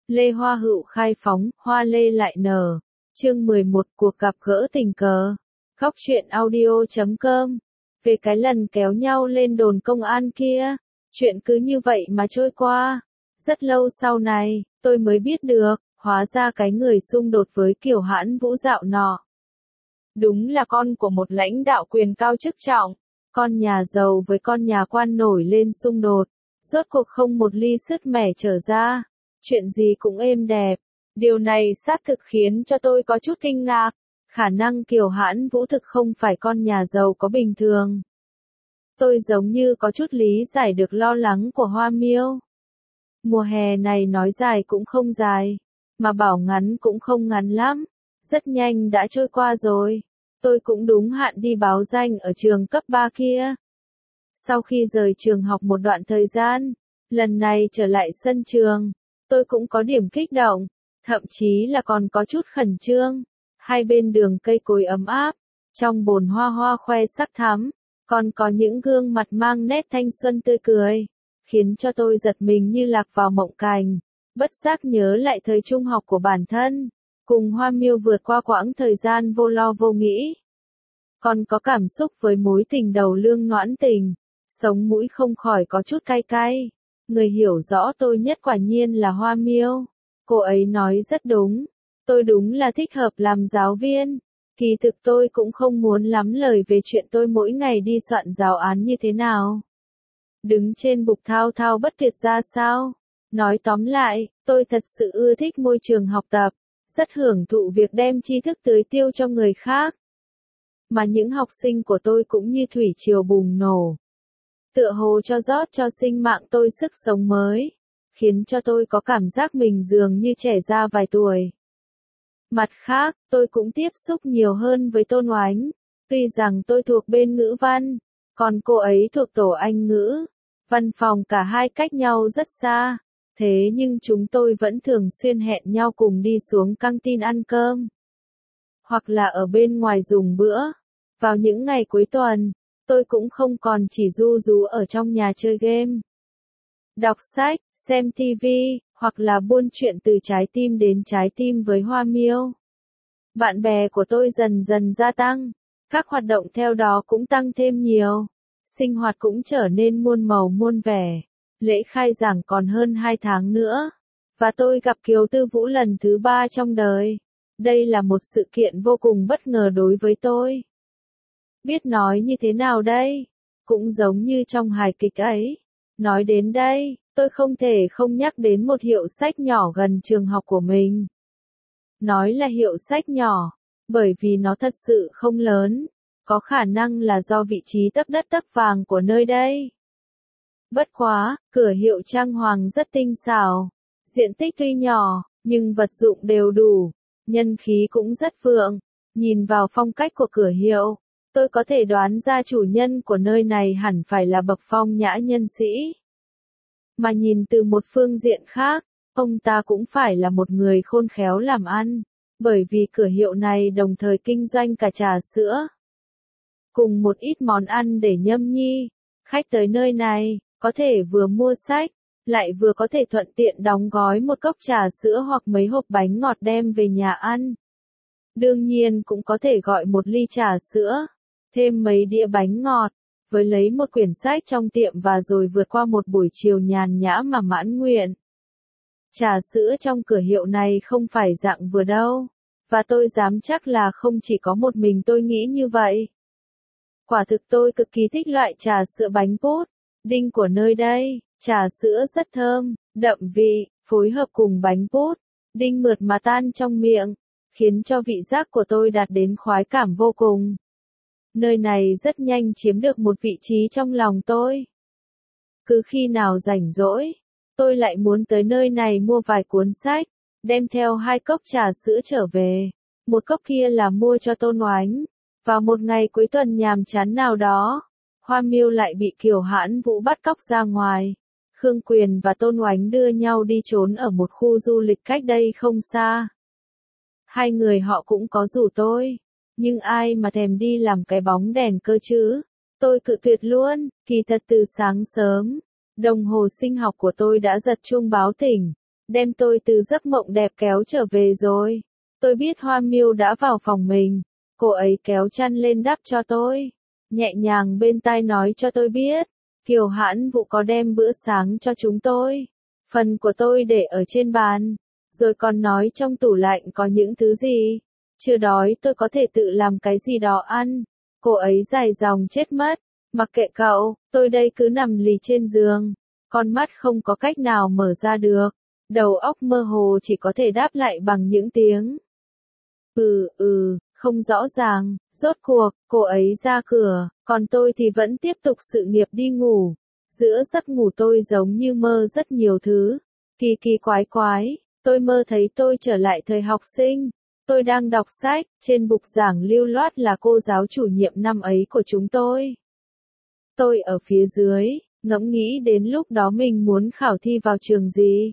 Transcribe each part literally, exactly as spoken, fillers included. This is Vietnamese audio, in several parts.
Lê Hoa Hựu khai phóng, hoa lê lại nở. Chương mười một, cuộc gặp gỡ tình cờ. Góc truyện audio chấm com. Về cái lần kéo nhau lên đồn công an kia, chuyện cứ như vậy mà trôi qua. Rất lâu sau này, tôi mới biết được, hóa ra cái người xung đột với Kiều Hãn Vũ dạo nọ. Đúng là con của một lãnh đạo quyền cao chức trọng, con nhà giàu với con nhà quan nổi lên xung đột. Rốt cuộc không một ly sứt mẻ trở ra, chuyện gì cũng êm đẹp. Điều này xác thực khiến cho tôi có chút kinh ngạc, khả năng Kiều Hãn Vũ thực không phải con nhà giàu có bình thường. Tôi giống như có chút lý giải được lo lắng của Hoa Miêu. Mùa hè này nói dài cũng không dài, mà bảo ngắn cũng không ngắn lắm, rất nhanh đã trôi qua rồi. Tôi cũng đúng hạn đi báo danh ở trường cấp ba kia. Sau khi rời trường học một đoạn thời gian, lần này trở lại sân trường, tôi cũng có điểm kích động, thậm chí là còn có chút khẩn trương. Hai bên đường cây cối ấm áp, trong bồn hoa hoa khoe sắc thắm, còn có những gương mặt mang nét thanh xuân tươi cười, khiến cho tôi giật mình như lạc vào mộng cảnh, bất giác nhớ lại thời trung học của bản thân, cùng Hoa Miêu vượt qua quãng thời gian vô lo vô nghĩ. Còn có cảm xúc với mối tình đầu lương noãn tình, sống mũi không khỏi có chút cay cay. Người hiểu rõ tôi nhất quả nhiên là Hoa Miêu. Cô ấy nói rất đúng, tôi đúng là thích hợp làm giáo viên. Kỳ thực tôi cũng không muốn lắm lời về chuyện tôi mỗi ngày đi soạn giáo án như thế nào, đứng trên bục thao thao bất tuyệt ra sao. Nói tóm lại, tôi thật sự ưa thích môi trường học tập, rất hưởng thụ việc đem tri thức tưới tiêu cho người khác. Mà những học sinh của tôi cũng như thủy triều bùng nổ, tựa hồ cho rót cho sinh mạng tôi sức sống mới, khiến cho tôi có cảm giác mình dường như trẻ ra vài tuổi. Mặt khác, tôi cũng tiếp xúc nhiều hơn với Tôn Oánh, tuy rằng tôi thuộc bên ngữ văn, còn cô ấy thuộc tổ Anh ngữ. Văn phòng cả hai cách nhau rất xa, thế nhưng chúng tôi vẫn thường xuyên hẹn nhau cùng đi xuống căng tin ăn cơm, hoặc là ở bên ngoài dùng bữa. Vào những ngày cuối tuần, tôi cũng không còn chỉ ru rú ở trong nhà chơi game, đọc sách, xem ti vi, hoặc là buôn chuyện từ trái tim đến trái tim với Hoa Miêu. Bạn bè của tôi dần dần gia tăng, các hoạt động theo đó cũng tăng thêm nhiều, sinh hoạt cũng trở nên muôn màu muôn vẻ. Lễ khai giảng còn hơn hai tháng nữa, và tôi gặp Kiều Tư Vũ lần thứ ba trong đời. Đây là một sự kiện vô cùng bất ngờ đối với tôi. Biết nói như thế nào đây? Cũng giống như trong hài kịch ấy. Nói đến đây, tôi không thể không nhắc đến một hiệu sách nhỏ gần trường học của mình. Nói là hiệu sách nhỏ, bởi vì nó thật sự không lớn, có khả năng là do vị trí tấc đất tấc vàng của nơi đây. Bất quá, cửa hiệu trang hoàng rất tinh xảo, diện tích tuy nhỏ, nhưng vật dụng đều đủ, nhân khí cũng rất vượng. Nhìn vào phong cách của cửa hiệu, tôi có thể đoán ra chủ nhân của nơi này hẳn phải là bậc phong nhã nhân sĩ. Mà nhìn từ một phương diện khác, ông ta cũng phải là một người khôn khéo làm ăn, bởi vì cửa hiệu này đồng thời kinh doanh cả trà sữa, cùng một ít món ăn để nhâm nhi. Khách tới nơi này, có thể vừa mua sách, lại vừa có thể thuận tiện đóng gói một cốc trà sữa hoặc mấy hộp bánh ngọt đem về nhà ăn. Đương nhiên cũng có thể gọi một ly trà sữa, thêm mấy đĩa bánh ngọt, với lấy một quyển sách trong tiệm và rồi vượt qua một buổi chiều nhàn nhã mà mãn nguyện. Trà sữa trong cửa hiệu này không phải dạng vừa đâu, và tôi dám chắc là không chỉ có một mình tôi nghĩ như vậy. Quả thực tôi cực kỳ thích loại trà sữa bánh pút đinh của nơi đây. Trà sữa rất thơm, đậm vị, phối hợp cùng bánh pút đinh mượt mà tan trong miệng, khiến cho vị giác của tôi đạt đến khoái cảm vô cùng. Nơi này rất nhanh chiếm được một vị trí trong lòng tôi. Cứ khi nào rảnh rỗi, tôi lại muốn tới nơi này mua vài cuốn sách, đem theo hai cốc trà sữa trở về. Một cốc kia là mua cho Tôn Oánh. Vào một ngày cuối tuần nhàm chán nào đó, Hoa Miêu lại bị Kiều Hãn Vũ bắt cóc ra ngoài. Khương Quyền và Tôn Oánh đưa nhau đi trốn ở một khu du lịch cách đây không xa. Hai người họ cũng có rủ tôi, nhưng ai mà thèm đi làm cái bóng đèn cơ chứ. Tôi cự tuyệt luôn. Kỳ thật từ sáng sớm, đồng hồ sinh học của tôi đã giật chuông báo tỉnh. đem tôi từ giấc mộng đẹp kéo trở về rồi. Tôi biết Hoa Miêu đã vào phòng mình, cô ấy kéo chăn lên đắp cho tôi, nhẹ nhàng bên tai nói cho tôi biết, Kiều Hãn Vũ có đem bữa sáng cho chúng tôi. Phần của tôi để ở trên bàn, rồi còn nói trong tủ lạnh có những thứ gì. Chưa đói tôi có thể tự làm cái gì đó ăn. Cô ấy dài dòng chết mất. Mặc kệ cậu, tôi đây cứ nằm lì trên giường. Con mắt không có cách nào mở ra được. Đầu óc mơ hồ chỉ có thể đáp lại bằng những tiếng. Ừ, ừ, không rõ ràng. Rốt cuộc, cô ấy ra cửa, còn tôi thì vẫn tiếp tục sự nghiệp đi ngủ. Giữa giấc ngủ tôi giống như mơ rất nhiều thứ. Kỳ kỳ quái quái, tôi mơ thấy tôi trở lại thời học sinh. Tôi đang đọc sách, trên bục giảng lưu loát là cô giáo chủ nhiệm năm ấy của chúng tôi. Tôi ở phía dưới, ngẫm nghĩ đến lúc đó mình muốn khảo thi vào trường gì.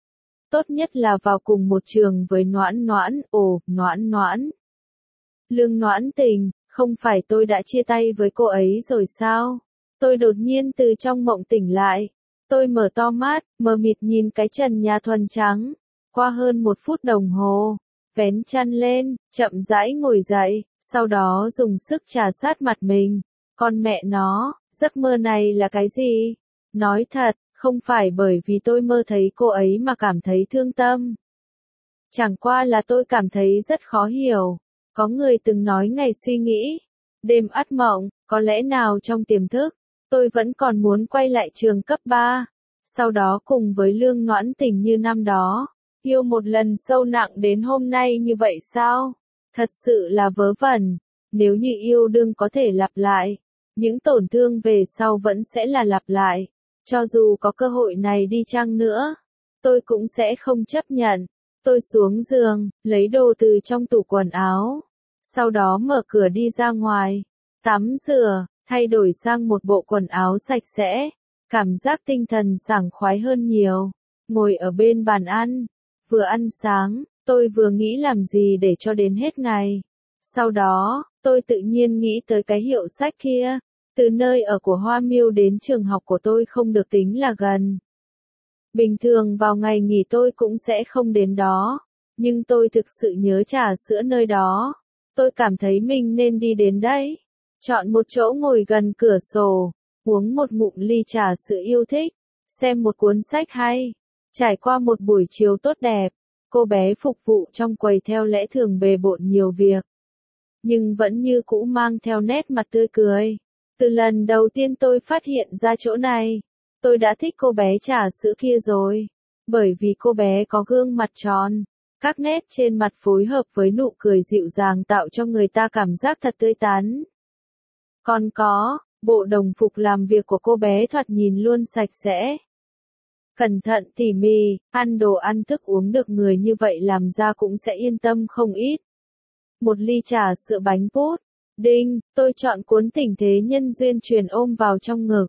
Tốt nhất là vào cùng một trường với Noãn Noãn, ồ, Noãn Noãn. Lương Noãn Tình, không phải tôi đã chia tay với cô ấy rồi sao? Tôi đột nhiên từ trong mộng tỉnh lại. Tôi mở to mắt, mờ mịt nhìn cái trần nhà thuần trắng. Qua hơn một phút đồng hồ, vén chăn lên, chậm rãi ngồi dậy, sau đó dùng sức trà sát mặt mình. Con mẹ nó, giấc mơ này là cái gì? Nói thật, không phải bởi vì tôi mơ thấy cô ấy mà cảm thấy thương tâm. Chẳng qua là tôi cảm thấy rất khó hiểu. Có người từng nói ngày suy nghĩ, đêm ắt mộng, có lẽ nào trong tiềm thức, tôi vẫn còn muốn quay lại trường cấp ba. Sau đó cùng với Lương Noãn Tình như năm đó, yêu một lần sâu nặng đến hôm nay như vậy sao? Thật sự là vớ vẩn. Nếu như yêu đương có thể lặp lại, những tổn thương về sau vẫn sẽ là lặp lại. Cho dù có cơ hội này đi chăng nữa, tôi cũng sẽ không chấp nhận. Tôi xuống giường, lấy đồ từ trong tủ quần áo. Sau đó mở cửa đi ra ngoài, tắm rửa, thay đổi sang một bộ quần áo sạch sẽ. Cảm giác tinh thần sảng khoái hơn nhiều. Ngồi ở bên bàn ăn, vừa ăn sáng, tôi vừa nghĩ làm gì để cho đến hết ngày. Sau đó, tôi tự nhiên nghĩ tới cái hiệu sách kia. Từ nơi ở của Hoa Miêu đến trường học của tôi không được tính là gần. Bình thường vào ngày nghỉ tôi cũng sẽ không đến đó. Nhưng tôi thực sự nhớ trà sữa nơi đó. Tôi cảm thấy mình nên đi đến đấy. Chọn một chỗ ngồi gần cửa sổ, uống một ngụm ly trà sữa yêu thích, xem một cuốn sách hay. Trải qua một buổi chiều tốt đẹp, cô bé phục vụ trong quầy theo lẽ thường bề bộn nhiều việc. Nhưng vẫn như cũ mang theo nét mặt tươi cười. Từ lần đầu tiên tôi phát hiện ra chỗ này, tôi đã thích cô bé trà sữa kia rồi. Bởi vì cô bé có gương mặt tròn, các nét trên mặt phối hợp với nụ cười dịu dàng tạo cho người ta cảm giác thật tươi tắn. Còn có, bộ đồng phục làm việc của cô bé thoạt nhìn luôn sạch sẽ. Cẩn thận tỉ mỉ, ăn đồ ăn thức uống được người như vậy làm ra cũng sẽ yên tâm không ít. Một ly trà sữa bánh pút. Đinh, tôi chọn cuốn Tình Thế Nhân Duyên truyền ôm vào trong ngực.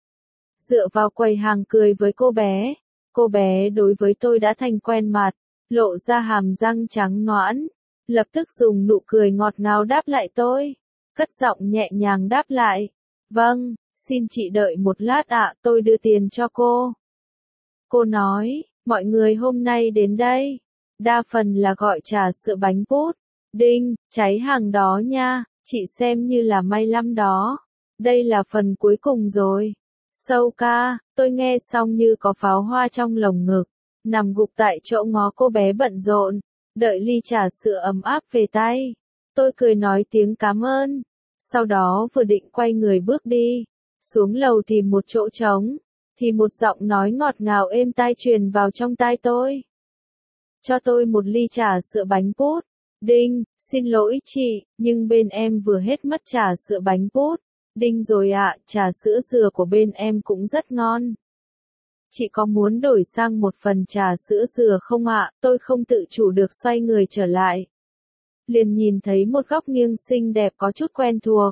Dựa vào quầy hàng cười với cô bé. Cô bé đối với tôi đã thành quen mặt, lộ ra hàm răng trắng nõn. Lập tức dùng nụ cười ngọt ngào đáp lại tôi. Cất giọng nhẹ nhàng đáp lại. Vâng, xin chị đợi một lát ạ, tôi đưa tiền cho cô. Cô nói, mọi người hôm nay đến đây, đa phần là gọi trà sữa bánh pút. Đinh, cháy hàng đó nha, chị xem như là may lắm đó. Đây là phần cuối cùng rồi. Sâu ca, tôi nghe xong như có pháo hoa trong lồng ngực. Nằm gục tại chỗ ngó cô bé bận rộn, đợi ly trà sữa ấm áp về tay. Tôi cười nói tiếng cảm ơn. Sau đó vừa định quay người bước đi, xuống lầu tìm một chỗ trống, thì một giọng nói ngọt ngào êm tai truyền vào trong tai tôi. Cho tôi một ly trà sữa bánh pút. Đinh, xin lỗi chị, nhưng bên em vừa hết mất trà sữa bánh pút. Đinh rồi ạ, trà sữa dừa của bên em cũng rất ngon. Chị có muốn đổi sang một phần trà sữa dừa không ạ? Tôi không tự chủ được xoay người trở lại. Liền nhìn thấy một góc nghiêng xinh đẹp có chút quen thuộc.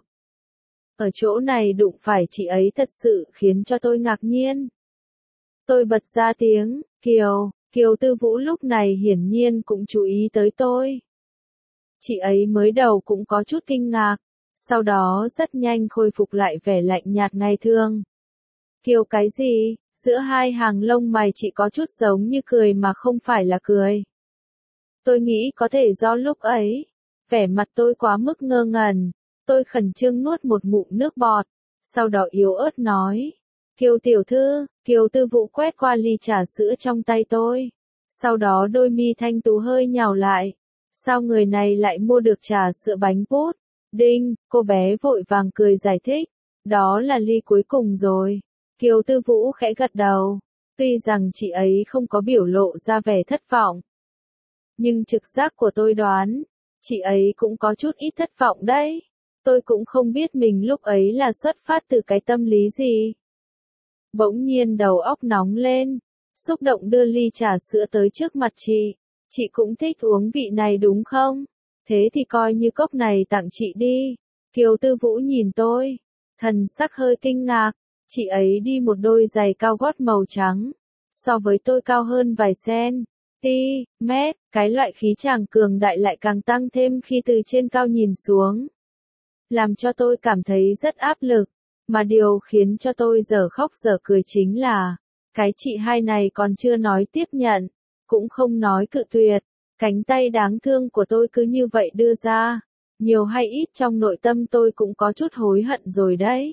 Ở chỗ này đụng phải chị ấy thật sự khiến cho tôi ngạc nhiên. Tôi bật ra tiếng, Kiều, Kiều Tư Vũ lúc này hiển nhiên cũng chú ý tới tôi. Chị ấy mới đầu cũng có chút kinh ngạc, sau đó rất nhanh khôi phục lại vẻ lạnh nhạt ngày thường. Kiều cái gì? Giữa hai hàng lông mày chị có chút giống như cười mà không phải là cười. Tôi nghĩ có thể do lúc ấy, vẻ mặt tôi quá mức ngơ ngẩn, tôi khẩn trương nuốt một ngụm nước bọt, sau đó yếu ớt nói. Kiều tiểu thư, Kiều Tư Vũ quét qua ly trà sữa trong tay tôi. Sau đó đôi mi thanh tú hơi nhào lại. Sao người này lại mua được trà sữa bánh bút? Đinh, cô bé vội vàng cười giải thích. Đó là ly cuối cùng rồi. Kiều Tư Vũ khẽ gật đầu. Tuy rằng chị ấy không có biểu lộ ra vẻ thất vọng. Nhưng trực giác của tôi đoán, chị ấy cũng có chút ít thất vọng đấy. Tôi cũng không biết mình lúc ấy là xuất phát từ cái tâm lý gì. Bỗng nhiên đầu óc nóng lên, xúc động đưa ly trà sữa tới trước mặt chị. Chị cũng thích uống vị này đúng không? Thế thì coi như cốc này tặng chị đi. Kiều Tư Vũ nhìn tôi, thần sắc hơi kinh ngạc. Chị ấy đi một đôi giày cao gót màu trắng, so với tôi cao hơn vài cm, ti, mét, cái loại khí chàng cường đại lại càng tăng thêm khi từ trên cao nhìn xuống. Làm cho tôi cảm thấy rất áp lực, mà điều khiến cho tôi dở khóc dở cười chính là, cái chị hai này còn chưa nói tiếp nhận, cũng không nói cự tuyệt, cánh tay đáng thương của tôi cứ như vậy đưa ra, nhiều hay ít trong nội tâm tôi cũng có chút hối hận rồi đấy.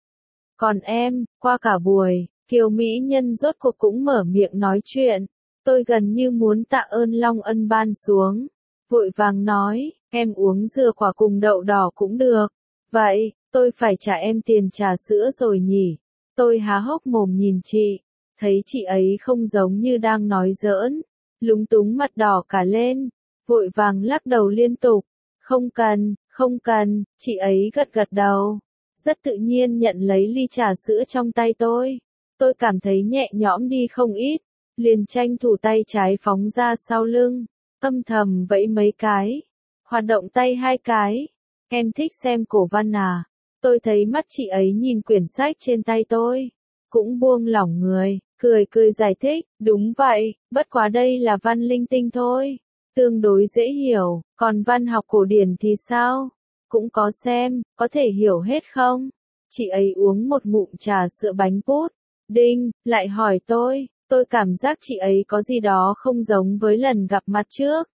Còn em, qua cả buổi, Kiều Mỹ Nhân rốt cuộc cũng mở miệng nói chuyện, tôi gần như muốn tạ ơn Long Ân ban xuống, vội vàng nói, em uống dừa quả cùng đậu đỏ cũng được, vậy, tôi phải trả em tiền trà sữa rồi nhỉ, tôi há hốc mồm nhìn chị, thấy chị ấy không giống như đang nói giỡn, lúng túng mặt đỏ cả lên, vội vàng lắc đầu liên tục, không cần, không cần, chị ấy gật gật đầu. Rất tự nhiên nhận lấy ly trà sữa trong tay tôi. Tôi cảm thấy nhẹ nhõm đi không ít, liền tranh thủ tay trái phóng ra sau lưng, âm thầm vẫy mấy cái, hoạt động tay hai cái. Em thích xem cổ văn à? Tôi thấy mắt chị ấy nhìn quyển sách trên tay tôi, cũng buông lỏng người, cười cười giải thích, đúng vậy, bất quá đây là văn linh tinh thôi, tương đối dễ hiểu, còn văn học cổ điển thì sao? Cũng có xem, có thể hiểu hết không? Chị ấy uống một ngụm trà sữa bánh bút. Đinh, lại hỏi tôi, tôi cảm giác chị ấy có gì đó không giống với lần gặp mặt trước.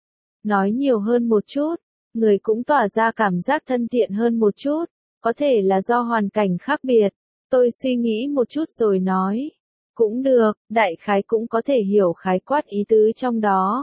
Nói nhiều hơn một chút, người cũng tỏa ra cảm giác thân thiện hơn một chút, có thể là do hoàn cảnh khác biệt. Tôi suy nghĩ một chút rồi nói, cũng được, đại khái cũng có thể hiểu khái quát ý tứ trong đó.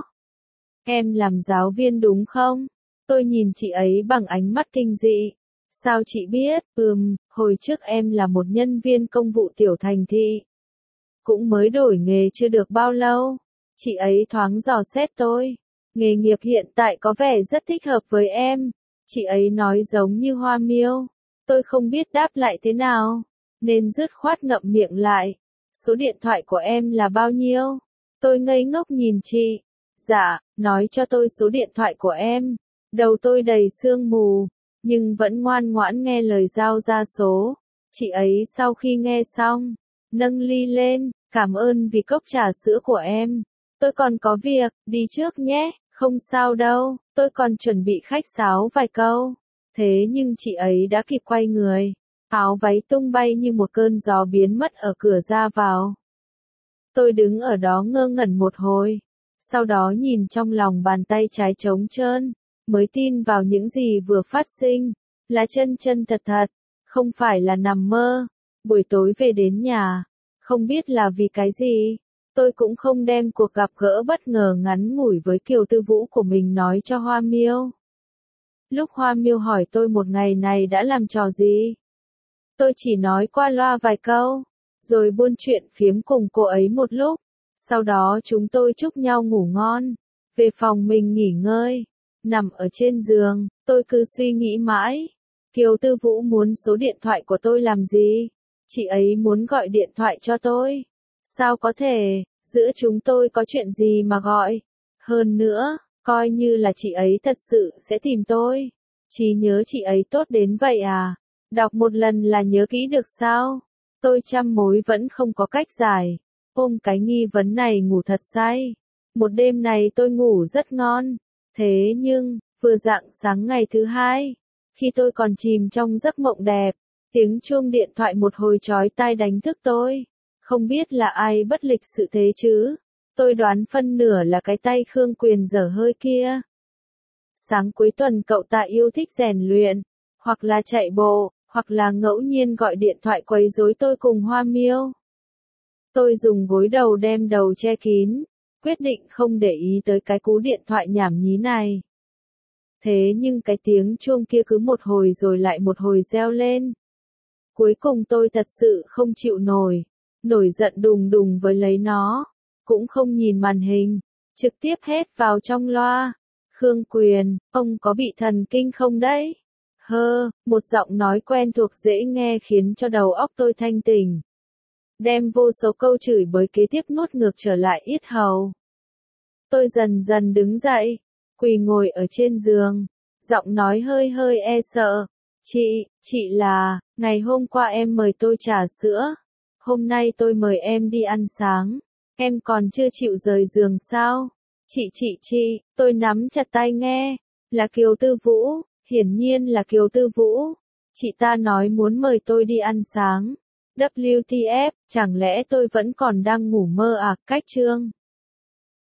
Em làm giáo viên đúng không? Tôi nhìn chị ấy bằng ánh mắt kinh dị. Sao chị biết? Ừm, hồi trước em là một nhân viên công vụ tiểu thành thị. Cũng mới đổi nghề chưa được bao lâu. Chị ấy thoáng dò xét tôi. Nghề nghiệp hiện tại có vẻ rất thích hợp với em. Chị ấy nói giống như hoa miêu. Tôi không biết đáp lại thế nào, nên dứt khoát ngậm miệng lại. Số điện thoại của em là bao nhiêu? Tôi ngây ngốc nhìn chị. Dạ, nói cho tôi số điện thoại của em. Đầu tôi đầy sương mù, nhưng vẫn ngoan ngoãn nghe lời giao ra số. Chị ấy sau khi nghe xong, nâng ly lên, cảm ơn vì cốc trà sữa của em. Tôi còn có việc, đi trước nhé, không sao đâu, tôi còn chuẩn bị khách sáo vài câu. Thế nhưng chị ấy đã kịp quay người, áo váy tung bay như một cơn gió biến mất ở cửa ra vào. Tôi đứng ở đó ngơ ngẩn một hồi, sau đó nhìn trong lòng bàn tay trái trống trơn. Mới tin vào những gì vừa phát sinh, là chân chân thật thật, không phải là nằm mơ. Buổi tối về đến nhà, không biết là vì cái gì, tôi cũng không đem cuộc gặp gỡ bất ngờ ngắn ngủi với Kiều Tư Vũ của mình nói cho Hoa Miêu. Lúc Hoa Miêu hỏi tôi một ngày này đã làm trò gì, tôi chỉ nói qua loa vài câu, rồi buôn chuyện phiếm cùng cô ấy một lúc. Sau đó chúng tôi chúc nhau ngủ ngon, về phòng mình nghỉ ngơi. Nằm ở trên giường, tôi cứ suy nghĩ mãi. Kiều Tư Vũ muốn số điện thoại của tôi làm gì? Chị ấy muốn gọi điện thoại cho tôi. Sao có thể, giữa chúng tôi có chuyện gì mà gọi? Hơn nữa, coi như là chị ấy thật sự sẽ tìm tôi. Trí nhớ chị ấy tốt đến vậy à? Đọc một lần là nhớ kỹ được sao? Tôi trăm mối vẫn không có cách giải. Ôm cái nghi vấn này ngủ thật say. Một đêm này tôi ngủ rất ngon. Thế nhưng, vừa rạng sáng ngày thứ hai, khi tôi còn chìm trong giấc mộng đẹp, tiếng chuông điện thoại một hồi chói tai đánh thức tôi. Không biết là ai bất lịch sự thế chứ? Tôi đoán phân nửa là cái tay Khương Quyền dở hơi kia. Sáng cuối tuần cậu ta yêu thích rèn luyện, hoặc là chạy bộ, hoặc là ngẫu nhiên gọi điện thoại quấy rối tôi cùng Hoa Miêu. Tôi dùng gối đầu đem đầu che kín, quyết định không để ý tới cái cú điện thoại nhảm nhí này. Thế nhưng cái tiếng chuông kia cứ một hồi rồi lại một hồi reo lên. Cuối cùng tôi thật sự không chịu nổi, nổi giận đùng đùng với lấy nó, cũng không nhìn màn hình, trực tiếp hét vào trong loa. Khương Quyền, ông có bị thần kinh không đấy? Hơ, một giọng nói quen thuộc dễ nghe khiến cho đầu óc tôi thanh tỉnh. Đem vô số câu chửi bới kế tiếp nuốt ngược trở lại yết hầu. Tôi dần dần đứng dậy, quỳ ngồi ở trên giường, giọng nói hơi hơi e sợ. Chị, chị là, ngày hôm qua em mời tôi trà sữa, hôm nay tôi mời em đi ăn sáng, em còn chưa chịu rời giường sao? Chị chị chị, tôi nắm chặt tay nghe, là Kiều Tư Vũ, hiển nhiên là Kiều Tư Vũ. Chị ta nói muốn mời tôi đi ăn sáng. vê kép tê ép, chẳng lẽ tôi vẫn còn đang ngủ mơ à? Cách chương